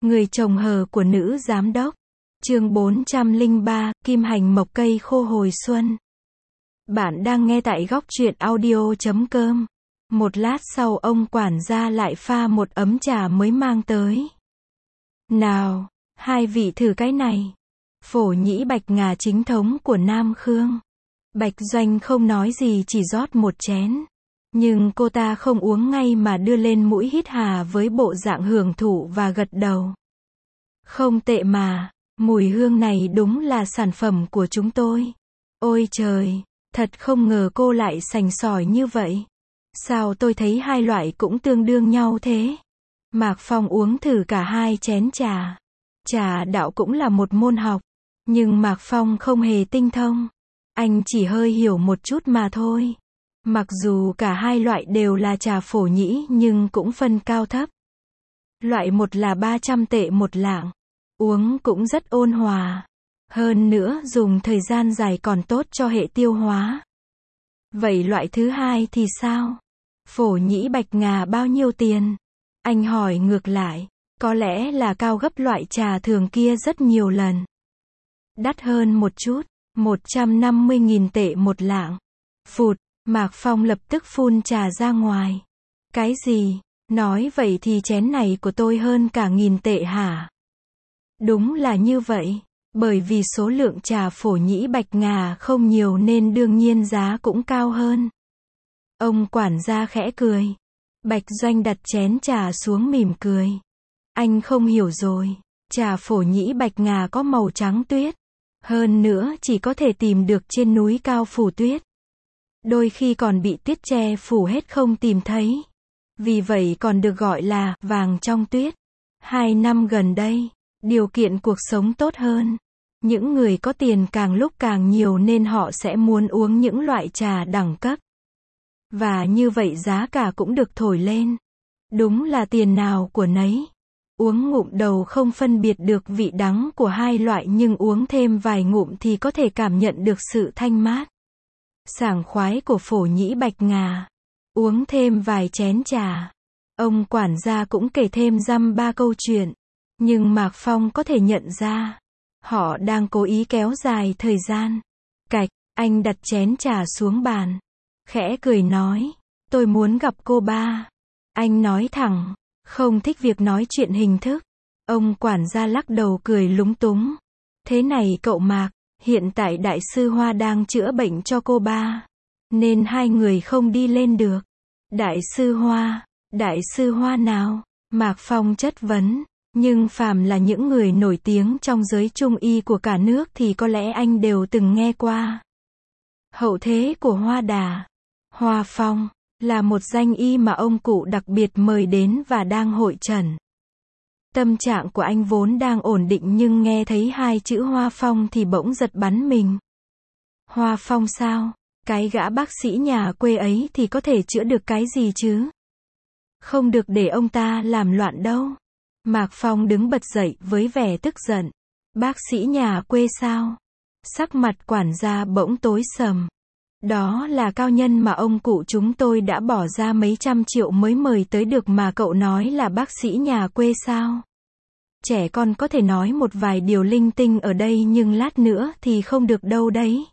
Người chồng hờ của nữ giám đốc. Chương 403, Kim hành mộc cây khô hồi xuân. Bạn đang nghe tại góc truyện audio.com. Một lát sau ông quản gia lại pha một ấm trà mới mang tới. Nào, hai vị thử cái này. Phổ nhĩ bạch ngà chính thống của Nam Khương. Bạch Doanh không nói gì, chỉ rót một chén. Nhưng cô ta không uống ngay mà đưa lên mũi hít hà với bộ dạng hưởng thụ và gật đầu. Không tệ mà, mùi hương này đúng là sản phẩm của chúng tôi. Ôi trời, thật không ngờ cô lại sành sỏi như vậy. Sao tôi thấy hai loại cũng tương đương nhau thế? Mạc Phong uống thử cả hai chén trà. Trà đạo cũng là một môn học, nhưng Mạc Phong không hề tinh thông. Anh chỉ hơi hiểu một chút mà thôi. Mặc dù cả hai loại đều là trà phổ nhĩ nhưng cũng phân cao thấp. Loại một là 300 tệ một lạng. Uống cũng rất ôn hòa. Hơn nữa dùng thời gian dài còn tốt cho hệ tiêu hóa. Vậy loại thứ hai thì sao? Phổ nhĩ bạch ngà bao nhiêu tiền? Anh hỏi ngược lại. Có lẽ là cao gấp loại trà thường kia rất nhiều lần. Đắt hơn một chút, 150.000 tệ một lạng. Phụt, Mạc Phong lập tức phun trà ra ngoài. Cái gì? Nói vậy thì chén này của tôi hơn cả 1.000 tệ hả? Đúng là như vậy. Bởi vì số lượng trà phổ nhĩ bạch ngà không nhiều nên đương nhiên giá cũng cao hơn. Ông quản gia khẽ cười. Bạch Doanh đặt chén trà xuống mỉm cười. Anh không hiểu rồi. Trà phổ nhĩ bạch ngà có màu trắng tuyết. Hơn nữa chỉ có thể tìm được trên núi cao phủ tuyết. Đôi khi còn bị tuyết che phủ hết không tìm thấy. Vì vậy còn được gọi là vàng trong tuyết. 2 năm gần đây, điều kiện cuộc sống tốt hơn. Những người có tiền càng lúc càng nhiều nên họ sẽ muốn uống những loại trà đẳng cấp. Và như vậy giá cả cũng được thổi lên. Đúng là tiền nào của nấy. Uống ngụm đầu không phân biệt được vị đắng của hai loại nhưng uống thêm vài ngụm thì có thể cảm nhận được sự thanh mát, sảng khoái của phổ nhĩ bạch ngà. Uống thêm vài chén trà. Ông quản gia cũng kể thêm dăm ba câu chuyện. Nhưng Mạc Phong có thể nhận ra. Họ đang cố ý kéo dài thời gian. Cạch, anh đặt chén trà xuống bàn. Khẽ cười nói. Tôi muốn gặp cô ba. Anh nói thẳng. Không thích việc nói chuyện hình thức. Ông quản gia lắc đầu cười lúng túng. Thế này cậu Mạc, hiện tại đại sư Hoa đang chữa bệnh cho cô ba. Nên hai người không đi lên được. Đại sư Hoa nào? Mạc Phong chất vấn. Nhưng phàm là những người nổi tiếng trong giới trung y của cả nước thì có lẽ anh đều từng nghe qua. Hậu thế của Hoa Đà, Hoa Phong, là một danh y mà ông cụ đặc biệt mời đến và đang hội chẩn. Tâm trạng của anh vốn đang ổn định nhưng nghe thấy hai chữ Hoa Phong thì bỗng giật bắn mình. Hoa Phong sao? Cái gã bác sĩ nhà quê ấy thì có thể chữa được cái gì chứ? Không được để ông ta làm loạn đâu. Mạc Phong đứng bật dậy với vẻ tức giận. Bác sĩ nhà quê sao? Sắc mặt quản gia bỗng tối sầm. Đó là cao nhân mà ông cụ chúng tôi đã bỏ ra mấy trăm triệu mới mời tới được mà cậu nói là bác sĩ nhà quê sao? Trẻ con có thể nói một vài điều linh tinh ở đây nhưng lát nữa thì không được đâu đấy.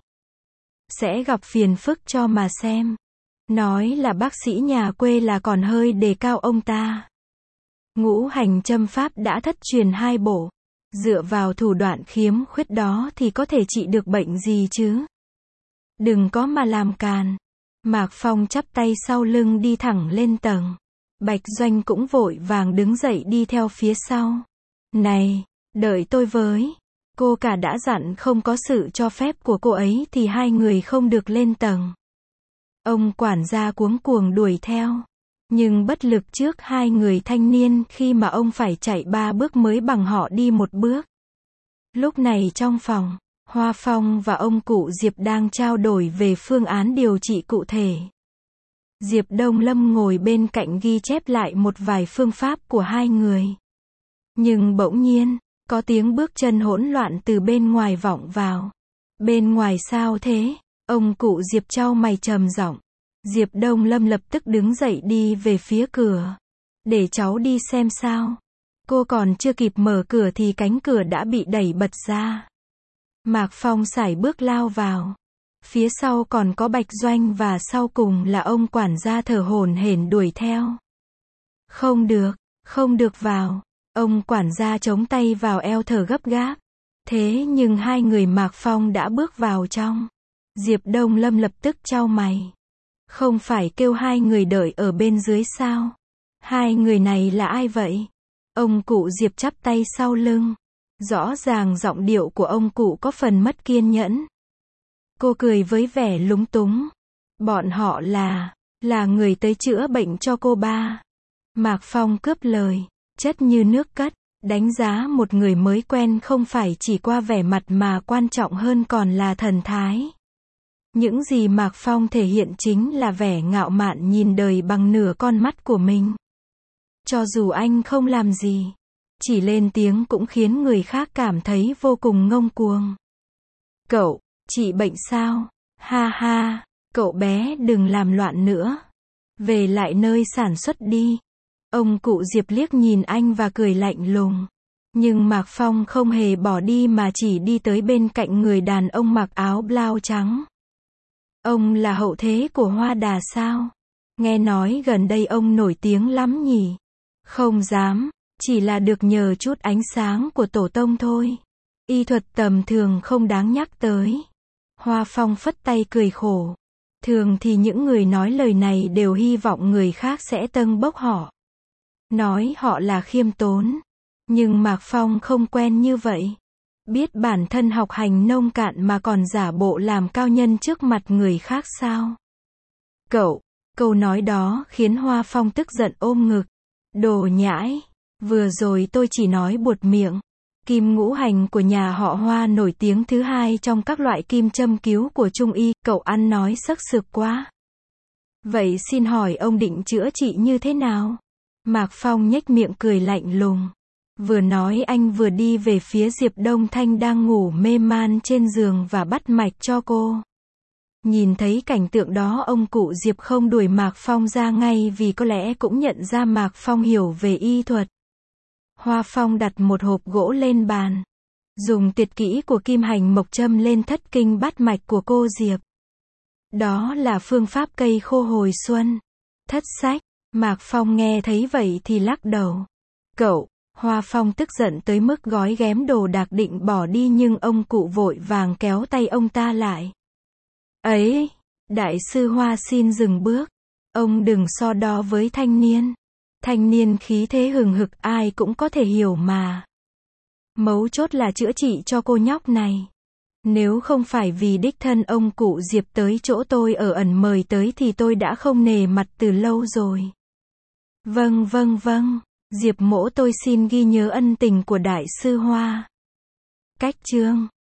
Sẽ gặp phiền phức cho mà xem. Nói là bác sĩ nhà quê là còn hơi đề cao ông ta. Ngũ hành châm pháp đã thất truyền 2 bộ. Dựa vào thủ đoạn khiếm khuyết đó thì có thể trị được bệnh gì chứ? Đừng có mà làm càn. Mạc Phong chắp tay sau lưng đi thẳng lên tầng. Bạch Doanh cũng vội vàng đứng dậy đi theo phía sau. Này, đợi tôi với. Cô cả đã dặn không có sự cho phép của cô ấy thì hai người không được lên tầng. Ông quản gia cuống cuồng đuổi theo. Nhưng bất lực trước hai người thanh niên khi mà ông phải chạy 3 bước mới bằng họ đi 1 bước. Lúc này trong phòng, Hoa Phong và ông cụ Diệp đang trao đổi về phương án điều trị cụ thể. Diệp Đông Lâm ngồi bên cạnh ghi chép lại một vài phương pháp của hai người. Nhưng bỗng nhiên, có tiếng bước chân hỗn loạn từ bên ngoài vọng vào. Bên ngoài sao thế? Ông cụ Diệp chau mày trầm giọng. Diệp Đông Lâm lập tức đứng dậy đi về phía cửa. Để cháu đi xem sao. Cô còn chưa kịp mở cửa thì cánh cửa đã bị đẩy bật ra. Mạc Phong sải bước lao vào. Phía sau còn có Bạch Doanh và sau cùng là ông quản gia thở hổn hển đuổi theo. Không được vào. Ông quản gia chống tay vào eo thở gấp gáp. Thế nhưng hai người Mạc Phong đã bước vào trong. Diệp Đông Lâm lập tức chau mày. Không phải kêu hai người đợi ở bên dưới sao? Hai người này là ai vậy? Ông cụ Diệp chắp tay sau lưng. Rõ ràng giọng điệu của ông cụ có phần mất kiên nhẫn. Cô cười với vẻ lúng túng. Bọn họ là người tới chữa bệnh cho cô ba. Mạc Phong cướp lời, chất như nước cất, đánh giá một người mới quen không phải chỉ qua vẻ mặt mà quan trọng hơn còn là thần thái. Những gì Mạc Phong thể hiện chính là vẻ ngạo mạn nhìn đời bằng nửa con mắt của mình. Cho dù anh không làm gì, chỉ lên tiếng cũng khiến người khác cảm thấy vô cùng ngông cuồng. Cậu, chị bệnh sao? Ha ha, cậu bé đừng làm loạn nữa. Về lại nơi sản xuất đi. Ông cụ Diệp liếc nhìn anh và cười lạnh lùng. Nhưng Mạc Phong không hề bỏ đi mà chỉ đi tới bên cạnh người đàn ông mặc áo blau trắng. Ông là hậu thế của Hoa Đà sao? Nghe nói gần đây ông nổi tiếng lắm nhỉ? Không dám, chỉ là được nhờ chút ánh sáng của tổ tông thôi. Y thuật tầm thường không đáng nhắc tới. Hoa Phong phất tay cười khổ. Thường thì những người nói lời này đều hy vọng người khác sẽ tâng bốc họ. Nói họ là khiêm tốn. Nhưng Mạc Phong không quen như vậy. Biết bản thân học hành nông cạn mà còn giả bộ làm cao nhân trước mặt người khác sao? Câu nói đó khiến Hoa Phong tức giận ôm ngực. Đồ nhãi, vừa rồi tôi chỉ nói buột miệng. Kim ngũ hành của nhà họ Hoa nổi tiếng thứ hai trong các loại kim châm cứu của Trung y, cậu ăn nói sắc sược quá. Vậy xin hỏi ông định chữa trị như thế nào? Mạc Phong nhếch miệng cười lạnh lùng. Vừa nói anh vừa đi về phía Diệp Đông Thanh đang ngủ mê man trên giường và bắt mạch cho cô. Nhìn thấy cảnh tượng đó ông cụ Diệp không đuổi Mạc Phong ra ngay vì có lẽ cũng nhận ra Mạc Phong hiểu về y thuật. Hoa Phong đặt một hộp gỗ lên bàn. Dùng tuyệt kỹ của kim hành mộc châm lên thất kinh bát mạch của cô Diệp. Đó là phương pháp cây khô hồi xuân. Thất sách. Mạc Phong nghe thấy vậy thì lắc đầu. Hoa Phong tức giận tới mức gói ghém đồ đạc định bỏ đi nhưng ông cụ vội vàng kéo tay ông ta lại. Ấy, đại sư Hoa xin dừng bước. Ông đừng so đo với thanh niên. Thanh niên khí thế hừng hực ai cũng có thể hiểu mà. Mấu chốt là chữa trị cho cô nhóc này. Nếu không phải vì đích thân ông cụ Diệp tới chỗ tôi ở ẩn mời tới thì tôi đã không nể mặt từ lâu rồi. Vâng. Diệp mỗ tôi xin ghi nhớ ân tình của đại sư Hoa. Cách chương